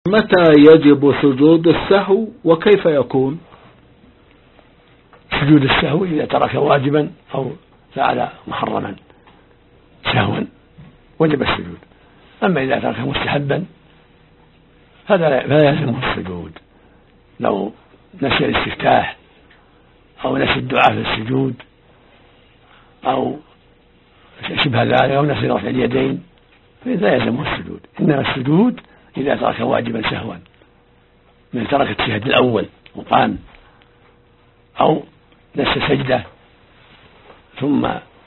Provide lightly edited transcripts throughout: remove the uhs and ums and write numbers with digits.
متى يجب سجود السهو وكيف يكون؟ سجود السهو إذا ترك واجبا أو فعل محرما سهوا وجب السجود. أما إذا ترك مستحبا فلا يلزمه السجود. لو نسي الاستفتاح أو نسي الدعاء في السجود أو شبه ذلك أو نسي رفع اليدين فلا يلزمه السجود. إنما السجود إذا ترك واجبا سهوا من ترك التشهد الأول وقام أو نسي سجدة ثم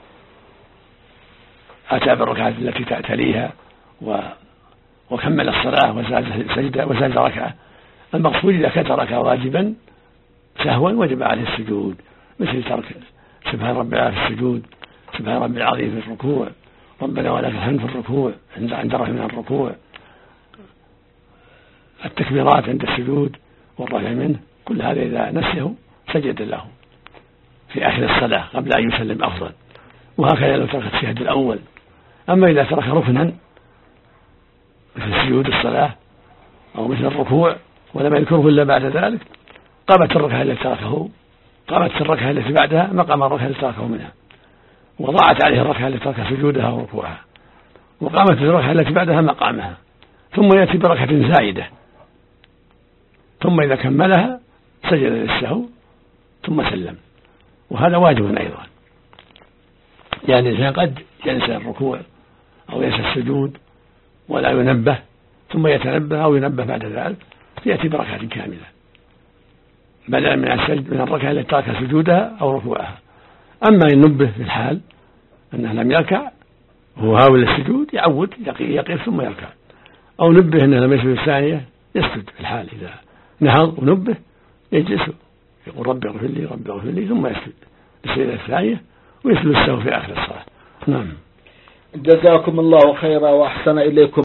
أتى بالركعة التي تليها وكمل الصلاة وزاد سجدة وزاد ركعة. المقصود إذا ترك واجبا سهوا وجب عليه السجود، مثل ترك سبحان ربي العظيم في السجود، سبحان ربي العظيم في الركوع، ربنا ولك الحمد في الركوع عند رفع من الركوع، التكبيرات عند السجود والرفع منه، كل هذا إذا نسيه سجد له في آخر الصلاة قبل أن يسلم أفضل. وهكذا لو ترك التشهد الأول. أما إذا ترك ركنا مثل سجود الصلاة أو مثل الركوع ولم يذكره إلا بعد ذلك قامت الركعة التي بعدها مقام الركعة التي تركه منها، وضاعت عليه الركعة التي ترك سجودها وركوعها، وقامت الركعة التي بعدها مقامها، ثم يأتي بركعة زائدة، ثم إذا كملها سجد للسهو ثم سلم. وهذا واجب أيضا، يعني الإنسان قد ينسى الركوع أو ينسى السجود ولا ينبه ثم يتنبه أو ينبه بعد ذلك فيأتي بركعة كاملة بدلا من الركعة التي ترك سجودها أو ركوعها. أما إن نبه في الحال أنه لم يركع وهو هاول السجود يعود يقف ثم يركع، أو نبه أنه لم يسجد الثانية يسجد في الحال. إذا نهض ونبه يجلس يقول ربي اغفر لي ربي اغفر لي ثم يسجد السجدة الثانية ويسجد السهو في آخر الصلاة. نعم. جزاكم الله خيرا وأحسن إليكم.